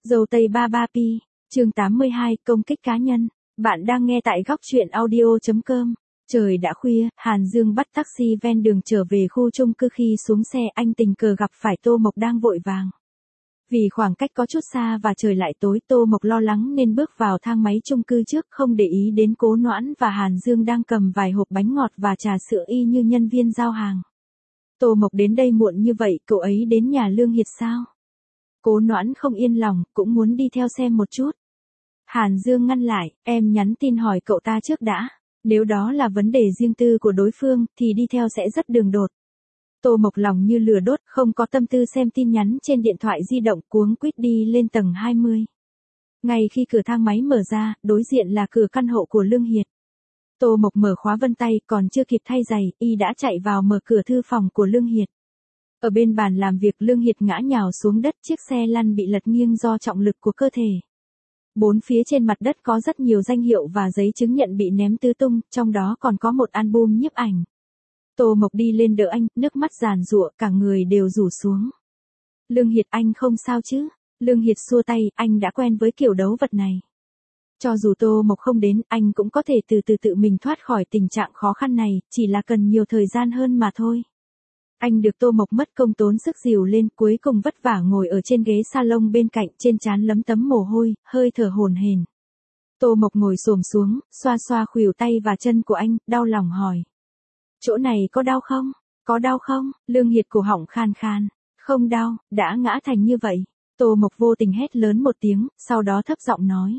Dâu tây ba ba pi, chương 82, công kích cá nhân. Bạn đang nghe tại góc truyện audio.com. Trời đã khuya, Hàn Dương bắt taxi ven đường trở về khu chung cư. Khi xuống xe anh tình cờ gặp phải Tô Mộc đang vội vàng. Vì khoảng cách có chút xa và trời lại tối, Tô Mộc lo lắng nên bước vào thang máy chung cư trước, không để ý đến Cố Noãn và Hàn Dương đang cầm vài hộp bánh ngọt và trà sữa y như nhân viên giao hàng. Tô Mộc đến đây muộn như vậy, cậu ấy đến nhà Lương Hiệt sao? Cố Noãn không yên lòng, cũng muốn đi theo xem một chút. Hàn Dương ngăn lại, em nhắn tin hỏi cậu ta trước đã. Nếu đó là vấn đề riêng tư của đối phương, thì đi theo sẽ rất đường đột. Tô Mộc lòng như lửa đốt, không có tâm tư xem tin nhắn trên điện thoại di động, cuống quýt đi lên tầng 20. Ngay khi cửa thang máy mở ra, đối diện là cửa căn hộ của Lương Hiệt. Tô Mộc mở khóa vân tay, còn chưa kịp thay giày, y đã chạy vào mở cửa thư phòng của Lương Hiệt. Ở bên bàn làm việc, Lương Hiệt ngã nhào xuống đất, chiếc xe lăn bị lật nghiêng do trọng lực của cơ thể. Bốn phía trên mặt đất có rất nhiều danh hiệu và giấy chứng nhận bị ném tứ tung, trong đó còn có một album nhiếp ảnh. Tô Mộc đi lên đỡ anh, nước mắt giàn giụa, cả người đều rủ xuống. Lương Hiệt, anh không sao chứ? Lương Hiệt xua tay, anh đã quen với kiểu đấu vật này. Cho dù Tô Mộc không đến, anh cũng có thể từ từ tự mình thoát khỏi tình trạng khó khăn này, chỉ là cần nhiều thời gian hơn mà thôi. Anh được Tô Mộc mất công tốn sức dìu lên, cuối cùng vất vả ngồi ở trên ghế salon bên cạnh, trên trán lấm tấm mồ hôi, hơi thở hổn hển. Tô Mộc ngồi xổm xuống, xoa xoa khuỷu tay và chân của anh, đau lòng hỏi. Chỗ này có đau không? Có đau không? Lương Hiệt cổ họng khan khan. Không đau, đã ngã thành như vậy. Tô Mộc vô tình hét lớn một tiếng, sau đó thấp giọng nói.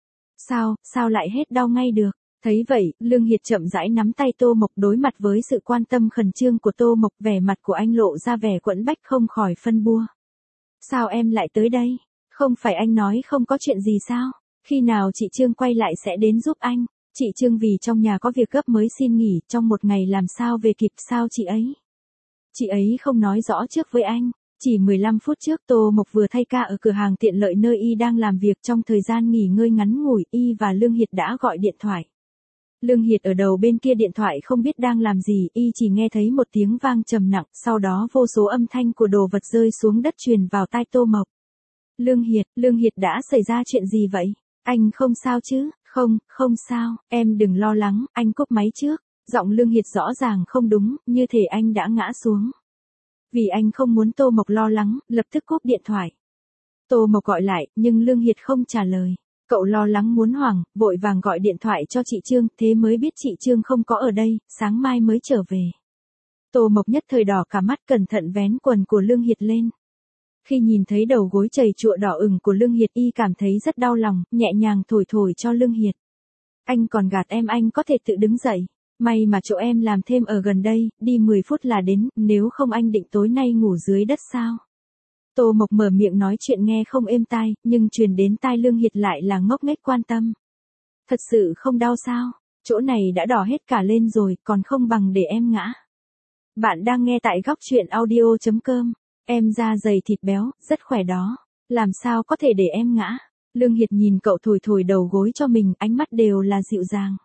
Sao lại hết đau ngay được? Thấy vậy, Lương Hiệt chậm rãi nắm tay Tô Mộc, đối mặt với sự quan tâm khẩn trương của Tô Mộc, vẻ mặt của anh lộ ra vẻ quẫn bách không khỏi phân bua. Sao em lại tới đây? Không phải anh nói không có chuyện gì sao? Khi nào chị Trương quay lại sẽ đến giúp anh? Chị Trương vì trong nhà có việc gấp mới xin nghỉ, trong một ngày làm sao về kịp sao chị ấy? Chị ấy không nói rõ trước với anh. Chỉ 15 phút trước Tô Mộc vừa thay ca ở cửa hàng tiện lợi nơi y đang làm việc, trong thời gian nghỉ ngơi ngắn ngủi, y và Lương Hiệt đã gọi điện thoại. Lương Hiệt ở đầu bên kia điện thoại không biết đang làm gì, y chỉ nghe thấy một tiếng vang trầm nặng, sau đó vô số âm thanh của đồ vật rơi xuống đất truyền vào tai Tô Mộc. Lương Hiệt đã xảy ra chuyện gì vậy? Anh không sao chứ? Không sao, em đừng lo lắng, anh cúp máy trước. Giọng Lương Hiệt rõ ràng không đúng, như thể anh đã ngã xuống. Vì anh không muốn Tô Mộc lo lắng, lập tức cúp điện thoại. Tô Mộc gọi lại, nhưng Lương Hiệt không trả lời. Cậu lo lắng muốn hoảng, vội vàng gọi điện thoại cho chị Trương, thế mới biết chị Trương không có ở đây, sáng mai mới trở về. Tô Mộc nhất thời đỏ cả mắt, cẩn thận vén quần của Lương Hiệt lên. Khi nhìn thấy đầu gối chầy chụa đỏ ửng của Lương Hiệt, y cảm thấy rất đau lòng, nhẹ nhàng thổi thổi cho Lương Hiệt. Anh còn gạt em, anh có thể tự đứng dậy. May mà chỗ em làm thêm ở gần đây, đi 10 phút là đến, nếu không anh định tối nay ngủ dưới đất sao? Tô Mộc mở miệng nói chuyện nghe không êm tai, nhưng truyền đến tai Lương Hiệt lại là ngốc nghếch quan tâm. Thật sự không đau sao? Chỗ này đã đỏ hết cả lên rồi, còn không bằng để em ngã. Bạn đang nghe tại góc truyện audio.com. Em da dày thịt béo, rất khỏe đó. Làm sao có thể để em ngã? Lương Hiệt nhìn cậu thổi thổi đầu gối cho mình, ánh mắt đều là dịu dàng.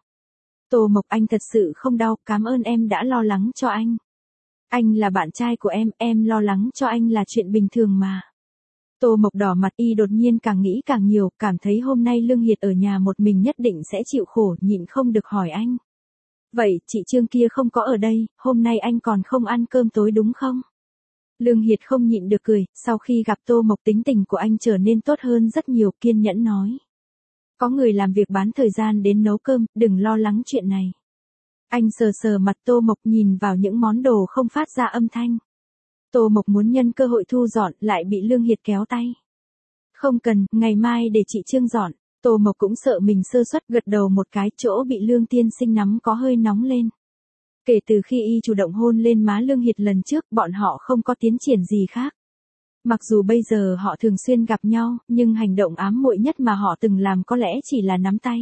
Tô Mộc, anh thật sự không đau, cảm ơn em đã lo lắng cho anh. Anh là bạn trai của em lo lắng cho anh là chuyện bình thường mà. Tô Mộc đỏ mặt, y đột nhiên càng nghĩ càng nhiều, cảm thấy hôm nay Lương Hiệt ở nhà một mình nhất định sẽ chịu khổ, nhịn không được hỏi anh. Vậy, chị Trương kia không có ở đây, hôm nay anh còn không ăn cơm tối đúng không? Lương Hiệt không nhịn được cười, sau khi gặp Tô Mộc tính tình của anh trở nên tốt hơn rất nhiều, kiên nhẫn nói. Có người làm việc bán thời gian đến nấu cơm, đừng lo lắng chuyện này. Anh sờ sờ mặt Tô Mộc, nhìn vào những món đồ không phát ra âm thanh. Tô Mộc muốn nhân cơ hội thu dọn, lại bị Lương Hiệt kéo tay. Không cần, ngày mai để chị Trương dọn. Tô Mộc cũng sợ mình sơ suất, gật đầu một cái, chỗ bị Lương tiên sinh nắm có hơi nóng lên. Kể từ khi y chủ động hôn lên má Lương Hiệt lần trước, bọn họ không có tiến triển gì khác. Mặc dù bây giờ họ thường xuyên gặp nhau, nhưng hành động ám muội nhất mà họ từng làm có lẽ chỉ là nắm tay.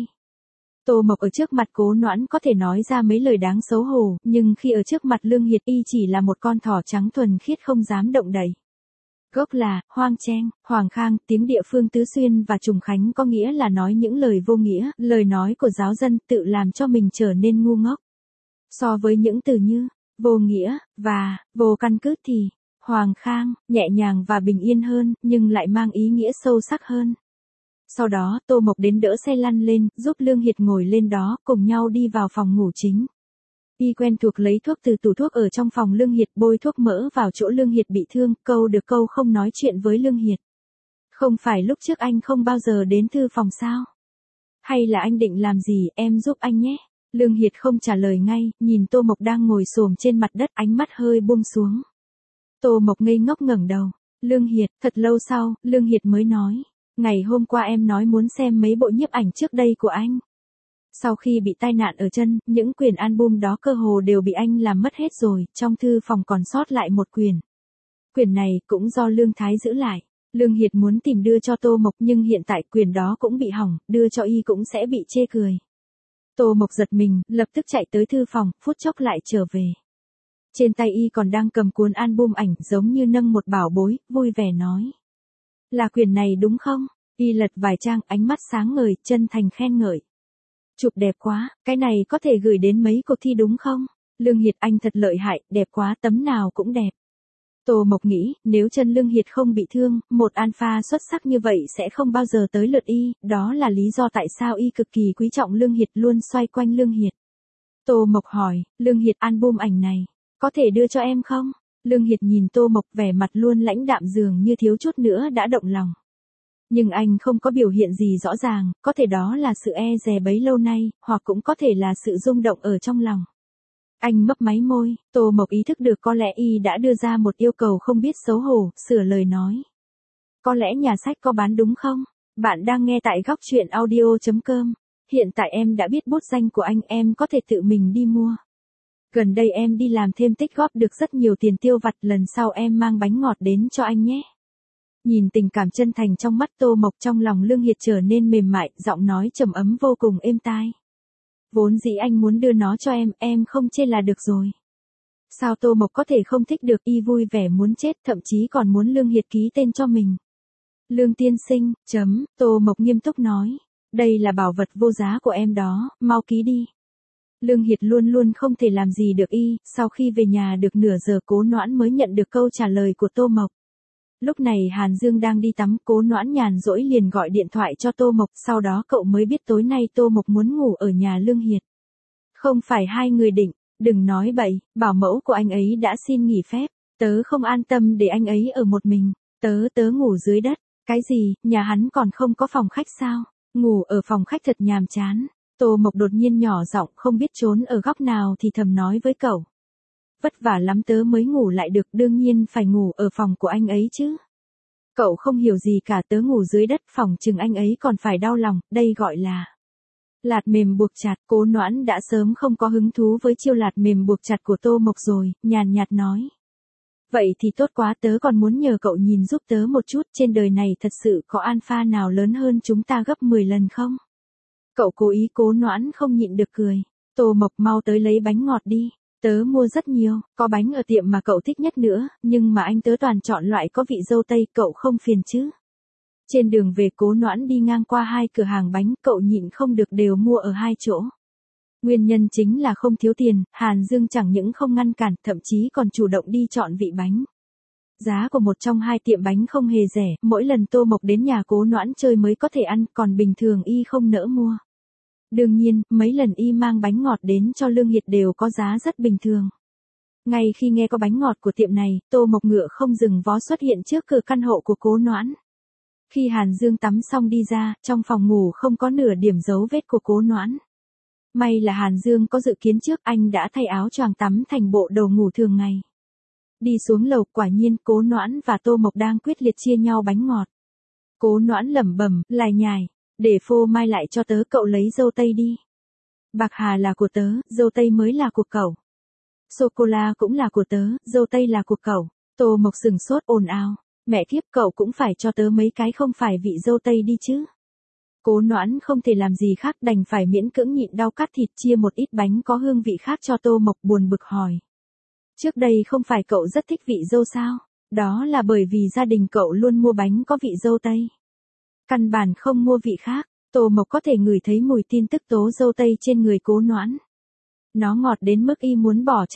Tô Mộc ở trước mặt Cố Noãn có thể nói ra mấy lời đáng xấu hổ, nhưng khi ở trước mặt Lương Hiệt, y chỉ là một con thỏ trắng thuần khiết không dám động đậy. Gốc là Hoang Trang, Hoàng Khang, tiếng địa phương Tứ Xuyên và Trùng Khánh có nghĩa là nói những lời vô nghĩa, lời nói của giáo dân, tự làm cho mình trở nên ngu ngốc. So với những từ như vô nghĩa và vô căn cứ thì Hoàng khang, nhẹ nhàng và bình yên hơn, nhưng lại mang ý nghĩa sâu sắc hơn. Sau đó, Tô Mộc đến đỡ xe lăn lên, giúp Lương Hiệt ngồi lên đó, cùng nhau đi vào phòng ngủ chính. Y quen thuộc lấy thuốc từ tủ thuốc ở trong phòng Lương Hiệt, bôi thuốc mỡ vào chỗ Lương Hiệt bị thương, câu được câu không nói chuyện với Lương Hiệt. Không phải lúc trước anh không bao giờ đến thư phòng sao? Hay là anh định làm gì, em giúp anh nhé. Lương Hiệt không trả lời ngay, nhìn Tô Mộc đang ngồi xổm trên mặt đất, ánh mắt hơi buông xuống. Tô Mộc ngây ngốc ngẩng đầu. Lương Hiệt, thật lâu sau, Lương Hiệt mới nói. Ngày hôm qua em nói muốn xem mấy bộ nhiếp ảnh trước đây của anh. Sau khi bị tai nạn ở chân, những quyển album đó cơ hồ đều bị anh làm mất hết rồi, trong thư phòng còn sót lại một quyển. Quyển này cũng do Lương Thái giữ lại. Lương Hiệt muốn tìm đưa cho Tô Mộc nhưng hiện tại quyển đó cũng bị hỏng, đưa cho y cũng sẽ bị chê cười. Tô Mộc giật mình, lập tức chạy tới thư phòng, phút chốc lại trở về. Trên tay y còn đang cầm cuốn album ảnh giống như nâng một bảo bối, vui vẻ nói. Là quyển này đúng không? Y lật vài trang, ánh mắt sáng ngời, chân thành khen ngợi. Chụp đẹp quá, cái này có thể gửi đến mấy cuộc thi đúng không? Lương Hiệt anh thật lợi hại, đẹp quá, tấm nào cũng đẹp. Tô Mộc nghĩ, nếu chân Lương Hiệt không bị thương, một alpha xuất sắc như vậy sẽ không bao giờ tới lượt y, đó là lý do tại sao y cực kỳ quý trọng Lương Hiệt, luôn xoay quanh Lương Hiệt. Tô Mộc hỏi, Lương Hiệt, album ảnh này, có thể đưa cho em không? Lương Hiệt nhìn Tô Mộc, vẻ mặt luôn lãnh đạm, dường như thiếu chút nữa đã động lòng. Nhưng anh không có biểu hiện gì rõ ràng, có thể đó là sự e dè bấy lâu nay, hoặc cũng có thể là sự rung động ở trong lòng. Anh mấp máy môi, Tô Mộc ý thức được có lẽ y đã đưa ra một yêu cầu không biết xấu hổ, sửa lời nói. Có lẽ nhà sách có bán đúng không? Bạn đang nghe tại góc truyện audio.com. Hiện tại em đã biết bút danh của anh, em có thể tự mình đi mua. Gần đây em đi làm thêm tích góp được rất nhiều tiền tiêu vặt, lần sau em mang bánh ngọt đến cho anh nhé. Nhìn tình cảm chân thành trong mắt Tô Mộc, trong lòng Lương Hiệt trở nên mềm mại, giọng nói trầm ấm vô cùng êm tai. Vốn dĩ anh muốn đưa nó cho em không chê là được rồi. Sao Tô Mộc có thể không thích được, y vui vẻ muốn chết, thậm chí còn muốn Lương Hiệt ký tên cho mình. Lương tiên sinh, Tô Mộc nghiêm túc nói. Đây là bảo vật vô giá của em đó, mau ký đi. Lương Hiệt luôn luôn không thể làm gì được y, sau khi về nhà được nửa giờ Cố Noãn mới nhận được câu trả lời của Tô Mộc. Lúc này Hàn Dương đang đi tắm, Cố Noãn nhàn rỗi liền gọi điện thoại cho Tô Mộc, sau đó cậu mới biết tối nay Tô Mộc muốn ngủ ở nhà Lương Hiệt. Không phải hai người định, đừng nói bậy, bảo mẫu của anh ấy đã xin nghỉ phép, tớ không an tâm để anh ấy ở một mình, tớ ngủ dưới đất, cái gì, nhà hắn còn không có phòng khách sao, ngủ ở phòng khách thật nhàm chán. Tô Mộc đột nhiên nhỏ giọng, không biết trốn ở góc nào thì thầm nói với cậu. Vất vả lắm tớ mới ngủ lại được, đương nhiên phải ngủ ở phòng của anh ấy chứ. Cậu không hiểu gì cả, tớ ngủ dưới đất, phòng chừng anh ấy còn phải đau lòng, đây gọi là lạt mềm buộc chặt. Cố Noãn đã sớm không có hứng thú với chiêu lạt mềm buộc chặt của Tô Mộc rồi, nhàn nhạt nói. Vậy thì tốt quá, tớ còn muốn nhờ cậu nhìn giúp tớ một chút, trên đời này thật sự có alpha nào lớn hơn chúng ta gấp 10 lần không? Cậu cố ý. Cố Noãn không nhịn được cười. Tô Mộc, mau tới lấy bánh ngọt đi. Tớ mua rất nhiều, có bánh ở tiệm mà cậu thích nhất nữa, nhưng mà anh tớ toàn chọn loại có vị dâu tây, cậu không phiền chứ? Trên đường về Cố Noãn đi ngang qua hai cửa hàng bánh, cậu nhịn không được đều mua ở hai chỗ. Nguyên nhân chính là không thiếu tiền, Hàn Dương chẳng những không ngăn cản, thậm chí còn chủ động đi chọn vị bánh. Giá của một trong hai tiệm bánh không hề rẻ, mỗi lần Tô Mộc đến nhà Cố Noãn chơi mới có thể ăn, còn bình thường y không nỡ mua. Đương nhiên, mấy lần y mang bánh ngọt đến cho Lương Hiệt đều có giá rất bình thường. Ngay khi nghe có bánh ngọt của tiệm này, Tô Mộc ngựa không dừng vó xuất hiện trước cửa căn hộ của Cố Noãn. Khi Hàn Dương tắm xong đi ra, trong phòng ngủ không có nửa điểm dấu vết của Cố Noãn. May là Hàn Dương có dự kiến trước, anh đã thay áo choàng tắm thành bộ đồ ngủ thường ngày. Đi xuống lầu, quả nhiên Cố Noãn và Tô Mộc đang quyết liệt chia nhau bánh ngọt. Cố Noãn lẩm bẩm, lải nhải, để phô mai lại cho tớ, cậu lấy dâu tây đi. Bạc hà là của tớ, dâu tây mới là của cậu. Sô-cô-la cũng là của tớ, dâu tây là của cậu. Tô Mộc sừng sốt ồn ào, mẹ kiếp, cậu cũng phải cho tớ mấy cái không phải vị dâu tây đi chứ. Cố Noãn không thể làm gì khác, đành phải miễn cưỡng nhịn đau cắt thịt chia một ít bánh có hương vị khác cho Tô Mộc, buồn bực hỏi. Trước đây không phải cậu rất thích vị dâu sao? Đó là bởi vì gia đình cậu luôn mua bánh có vị dâu tây. Căn bản không mua vị khác. Tô Mộc có thể ngửi thấy mùi tin tức tố dâu tây trên người Cố Noãn. Nó ngọt đến mức y muốn bỏ chảy.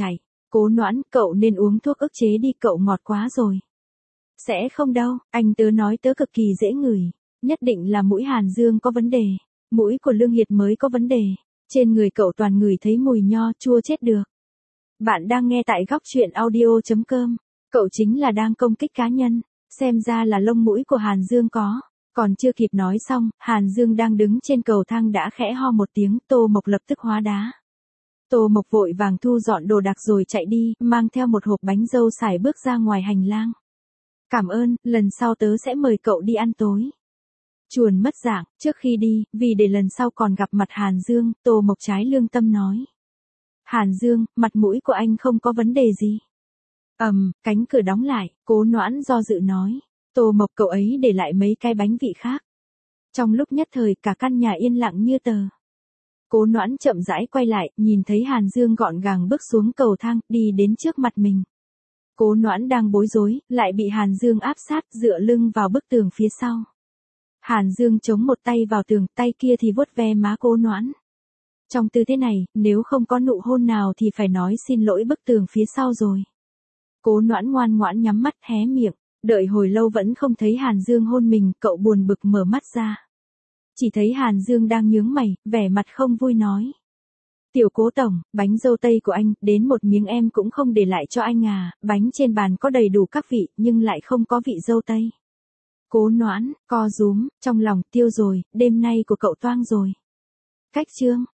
Cố Noãn, cậu nên uống thuốc ức chế đi, cậu ngọt quá rồi. Sẽ không đâu, anh tớ nói tớ cực kỳ dễ ngửi. Nhất định là mũi Hàn Dương có vấn đề. Mũi của Lương Hiệt mới có vấn đề. Trên người cậu toàn ngửi thấy mùi nho chua chết được. Bạn đang nghe tại góc chuyện audio.com. Cậu chính là đang công kích cá nhân. Xem ra là lông mũi của Hàn Dương có. Còn chưa kịp nói xong, Hàn Dương đang đứng trên cầu thang đã khẽ ho một tiếng, Tô Mộc lập tức hóa đá. Tô Mộc vội vàng thu dọn đồ đạc rồi chạy đi, mang theo một hộp bánh dâu xài bước ra ngoài hành lang. Cảm ơn, lần sau tớ sẽ mời cậu đi ăn tối. Chuồn mất dạng, trước khi đi, vì để lần sau còn gặp mặt Hàn Dương, Tô Mộc trái lương tâm nói. Hàn Dương, mặt mũi của anh không có vấn đề gì. Cánh cửa đóng lại, Cố Noãn do dự nói. Tô Mộc, cậu ấy để lại mấy cái bánh vị khác. Trong lúc nhất thời cả căn nhà yên lặng như tờ. Cố Noãn chậm rãi quay lại, nhìn thấy Hàn Dương gọn gàng bước xuống cầu thang, đi đến trước mặt mình. Cố Noãn đang bối rối, lại bị Hàn Dương áp sát, dựa lưng vào bức tường phía sau. Hàn Dương chống một tay vào tường, tay kia thì vuốt ve má Cố Noãn. Trong tư thế này, nếu không có nụ hôn nào thì phải nói xin lỗi bức tường phía sau rồi. Cố Noãn ngoan ngoãn nhắm mắt hé miệng, đợi hồi lâu vẫn không thấy Hàn Dương hôn mình, cậu buồn bực mở mắt ra. Chỉ thấy Hàn Dương đang nhướng mày, vẻ mặt không vui nói. Tiểu Cố tổng, bánh dâu tây của anh, đến một miếng em cũng không để lại cho anh à, bánh trên bàn có đầy đủ các vị, nhưng lại không có vị dâu tây. Cố Noãn, co rúm, trong lòng tiêu rồi, đêm nay của cậu toang rồi. Cách chương.